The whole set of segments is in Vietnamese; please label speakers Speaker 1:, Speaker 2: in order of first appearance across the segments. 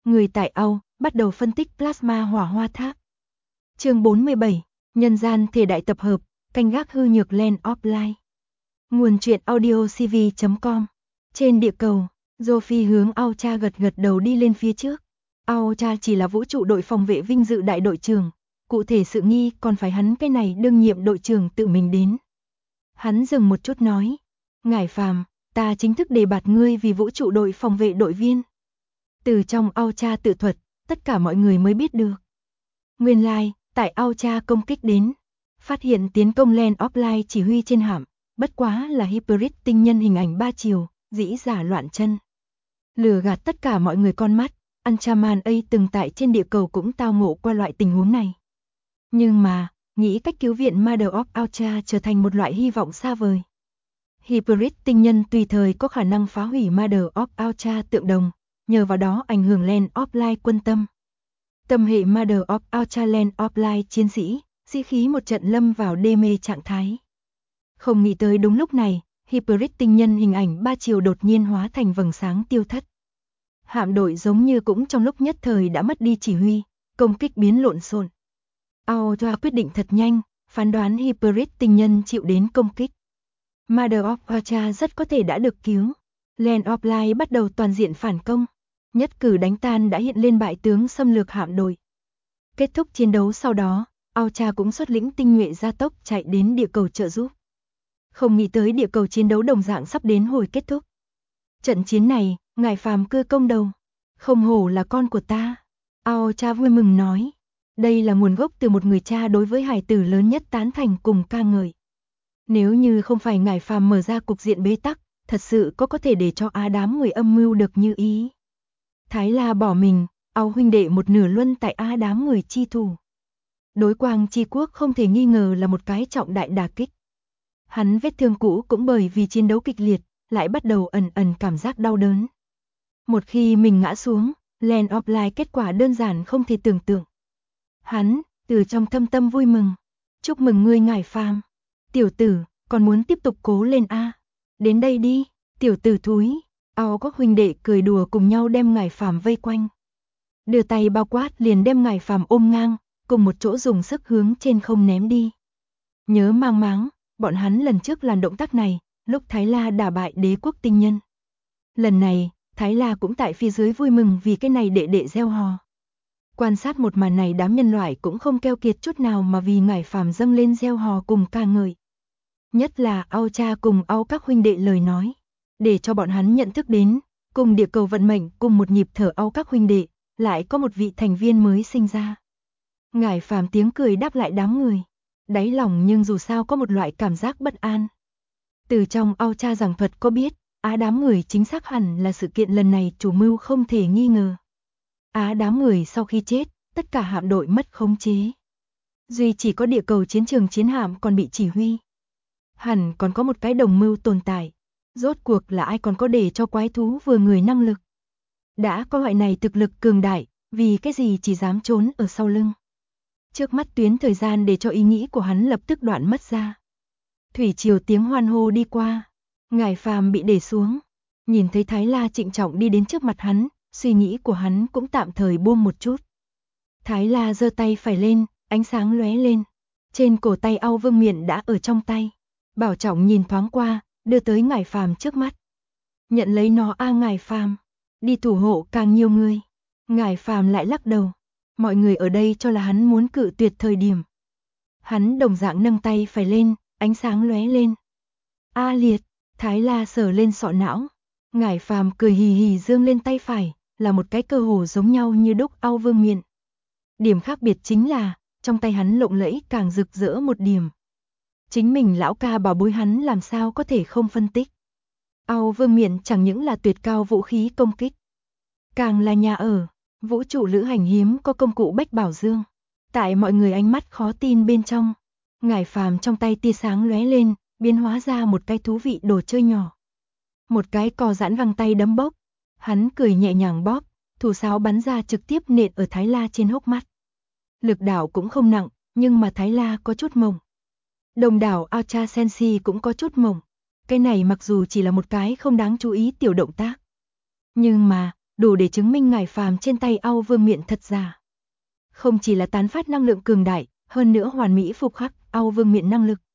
Speaker 1: người tại Âu bắt đầu phân tích plasma hỏa hoa tháp. Chương 47, nhân gian thể đại tập hợp, canh gác hư nhược Land of Light. Nguồn truyện audio cv.com. Trên địa cầu, Sophie hướng Aucha gật gật đầu đi lên phía trước. Aucha chỉ là vũ trụ đội phòng vệ vinh dự đại đội trưởng, cụ thể sự nghi còn phải hắn cái này đương nhiệm đội trưởng tự mình đến. Hắn dừng một chút nói, ngải Phàm, ta chính thức đề bạt ngươi vì vũ trụ đội phòng vệ đội viên. Từ trong Aucha tự thuật, tất cả mọi người mới biết được. Nguyên lai, tại Aucha công kích đến, phát hiện tiến công Land of Light chỉ huy trên hạm, bất quá là Hybrid tinh nhân hình ảnh 3 chiều, dĩ giả loạn chân. Lừa gạt tất cả mọi người con mắt, Anchaman A từng tại trên địa cầu cũng tao ngộ qua loại tình huống này. Nhưng mà, nghĩ cách cứu viện Mother of Aucha trở thành một loại hy vọng xa vời. Hybrid tinh nhân tùy thời có khả năng phá hủy Mother of Aucha tượng đồng, nhờ vào đó ảnh hưởng Land of Light quân tâm. Tâm hệ Mother of Aucha Land of Light chiến sĩ, sĩ khí một trận lâm vào đê mê trạng thái. Không nghĩ tới đúng lúc này, Hybrid tinh nhân hình ảnh 3 chiều đột nhiên hóa thành vầng sáng tiêu thất. Hạm đội giống như cũng trong lúc nhất thời đã mất đi chỉ huy, công kích biến lộn xộn. Aucha quyết định thật nhanh, phán đoán Hybrid tinh nhân chịu đến công kích. Mother of Aucha rất có thể đã được cứu. Land of Light bắt đầu toàn diện phản công. Nhất cử đánh tan đã hiện lên bại tướng xâm lược hạm đội. Kết thúc chiến đấu sau đó, Aucha cũng xuất lĩnh tinh nhuệ gia tốc chạy đến địa cầu trợ giúp. Không nghĩ tới địa cầu chiến đấu đồng dạng sắp đến hồi kết thúc. Trận chiến này, ngải Phàm cưa công đầu. Không hổ là con của ta. Aucha vui mừng nói. Đây là nguồn gốc từ một người cha đối với hài tử lớn nhất tán thành cùng ca ngợi. Nếu như không phải ngải Phàm mở ra cục diện bế tắc, thật sự có thể để cho đám người âm mưu được như ý. Thái La bỏ mình, Âu huynh đệ một nửa luân tại đám người chi thủ. Đối Quang Chi Quốc không thể nghi ngờ là một cái trọng đại đả kích. Hắn vết thương cũ cũng bởi vì chiến đấu kịch liệt, lại bắt đầu ẩn ẩn cảm giác đau đớn. Một khi mình ngã xuống, Land of Light kết quả đơn giản không thể tưởng tượng. Hắn, từ trong thâm tâm vui mừng. Chúc mừng ngươi ngải Phàm. Tiểu tử, còn muốn tiếp tục cố lên a? Đến đây đi, tiểu tử thúi. Âu các huynh đệ cười đùa cùng nhau đem ngải Phàm vây quanh. Đưa tay bao quát liền đem ngải Phàm ôm ngang, cùng một chỗ dùng sức hướng trên không ném đi. Nhớ mang máng, bọn hắn lần trước làm động tác này, lúc Thái La đả bại đế quốc tinh nhân. Lần này, Thái La cũng tại phía dưới vui mừng vì cái này đệ đệ gieo hò. Quan sát một màn này đám nhân loại cũng không keo kiệt chút nào mà vì ngải Phàm dâng lên gieo hò cùng ca ngợi. Nhất là Aucha cùng Âu các huynh đệ lời nói, để cho bọn hắn nhận thức đến, cùng địa cầu vận mệnh cùng một nhịp thở Âu các huynh đệ, lại có một vị thành viên mới sinh ra. Ngải Phàm tiếng cười đáp lại đám người, đáy lòng nhưng dù sao có một loại cảm giác bất an. Từ trong Aucha giảng thuật có biết, đám người chính xác hẳn là sự kiện lần này chủ mưu không thể nghi ngờ. Đám người sau khi chết, tất cả hạm đội mất khống chế. Duy chỉ có địa cầu chiến trường chiến hạm còn bị chỉ huy. Hẳn còn có một cái đồng mưu tồn tại. Rốt cuộc là ai còn có để cho quái thú vừa người năng lực. Đã có loại này thực lực cường đại, vì cái gì chỉ dám trốn ở sau lưng. Trước mắt tuyến thời gian để cho ý nghĩ của hắn lập tức đoạn mất ra. Thủy triều tiếng hoan hô đi qua. Ngải Phàm bị để xuống. Nhìn thấy Thái La trịnh trọng đi đến trước mặt hắn, suy nghĩ của hắn cũng tạm thời buông một chút. Thái La giơ tay phải lên, ánh sáng lóe lên. Trên cổ tay Âu Vương Miện đã ở trong tay. Bảo trọng nhìn thoáng qua, đưa tới ngải Phàm trước mắt. Nhận lấy nó ngải Phàm, đi thủ hộ càng nhiều người. Ngải Phàm lại lắc đầu. Mọi người ở đây cho là hắn muốn cự tuyệt thời điểm. Hắn đồng dạng nâng tay phải lên, ánh sáng lóe lên. Liệt, Thái La sờ lên sọ não. Ngải Phàm cười hì hì giương lên tay phải, là một cái cơ hồ giống nhau như đúc Âu Vương Miện. Điểm khác biệt chính là, trong tay hắn lộng lẫy càng rực rỡ một điểm. Chính mình lão ca bảo bối hắn làm sao có thể không phân tích. Âu Vương Miện chẳng những là tuyệt cao vũ khí công kích, càng là nhà ở, vũ trụ lữ hành hiếm có công cụ bách bảo dương. Tại mọi người ánh mắt khó tin bên trong, ngải Phàm trong tay tia sáng lóe lên, biến hóa ra một cái thú vị đồ chơi nhỏ. Một cái cò giãn găng tay đấm bốc, hắn cười nhẹ nhàng bóp, thủ sáo bắn ra trực tiếp nện ở Thái La trên hốc mắt. Lực đạo cũng không nặng, nhưng mà Thái La có chút mộng. Đồng đảo Aucha Sensi cũng có chút mộng. Cái này mặc dù chỉ là một cái không đáng chú ý tiểu động tác. Nhưng mà, đủ để chứng minh ngải phàm trên tay Âu Vương Miện thật giả. Không chỉ là tán phát năng lượng cường đại, hơn nữa hoàn mỹ phục khắc Âu Vương Miện năng lực.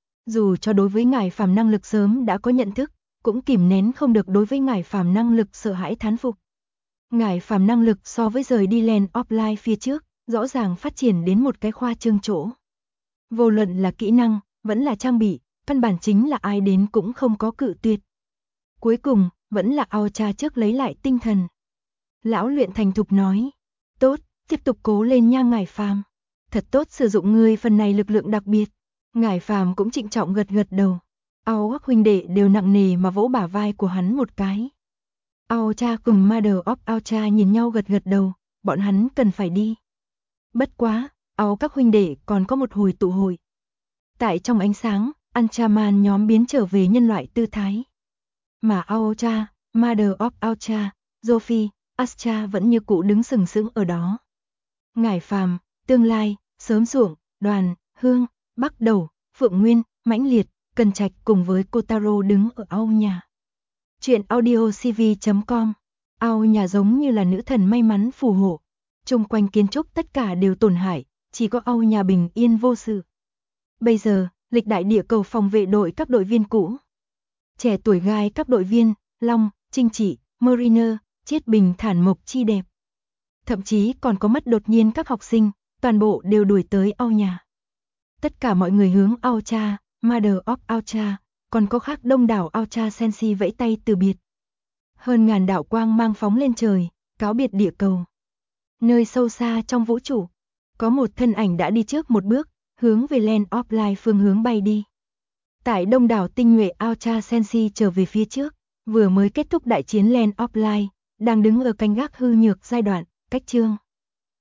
Speaker 1: Dù cho đối với ngải phàm năng lực sớm đã có nhận thức, cũng kìm nén không được đối với ngải phàm năng lực sợ hãi thán phục. Ngải phàm năng lực so với rời đi Land of Life phía trước, rõ ràng phát triển đến một cái khoa trương chỗ. Vô luận là kỹ năng, vẫn là trang bị, căn bản chính là ai đến cũng không có cự tuyệt. Cuối cùng, vẫn là Ao Cha trước lấy lại tinh thần. Lão luyện thành thục nói, tốt, tiếp tục cố lên nha ngải phàm. Thật tốt sử dụng ngươi phần này lực lượng đặc biệt. Ngải phàm cũng trịnh trọng gật gật đầu. Ao các huynh đệ đều nặng nề mà vỗ bả vai của hắn một cái. Ao Cha cùng Mother of Ao Cha nhìn nhau gật gật đầu, bọn hắn cần phải đi. Bất quá, Ao các huynh đệ còn có một hồi tụ hội. Tại trong ánh sáng, Anchaman nhóm biến trở về nhân loại tư thái. Mà Ao Cha, Mother of Ao Cha, Sophie, Astra vẫn như cũ đứng sừng sững ở đó. Ngải phàm, tương lai, sớm ruộng, đoàn, hương, bắc đầu, phượng nguyên, mãnh liệt, cần trạch cùng với Kotaro đứng ở Ao nhà. Chuyện audio cv.com. Ao nhà giống như là nữ thần may mắn phù hộ. Chung quanh kiến trúc tất cả đều tổn hại, chỉ có Ao nhà bình yên vô sự. Bây giờ, lịch đại địa cầu phòng vệ đội các đội viên cũ. Trẻ tuổi gai các đội viên, Long, Trinh Trị, Mariner, Chiết bình thản mộc chi đẹp. Thậm chí còn có mất đột nhiên các học sinh, toàn bộ đều đuổi tới Ao nhà. Tất cả mọi người hướng Ao Cha, Mother of Ao Cha, còn có khác đông đảo Ao Cha Senshi vẫy tay từ biệt. Hơn ngàn đạo quang mang phóng lên trời, cáo biệt địa cầu. Nơi sâu xa trong vũ trụ, có một thân ảnh đã đi trước một bước, hướng về Land of Life phương hướng bay đi. Tại đông đảo tinh nhuệ Ao Cha Senshi trở về phía trước, vừa mới kết thúc đại chiến Land of Life, đang đứng ở canh gác hư nhược giai đoạn, cách chương.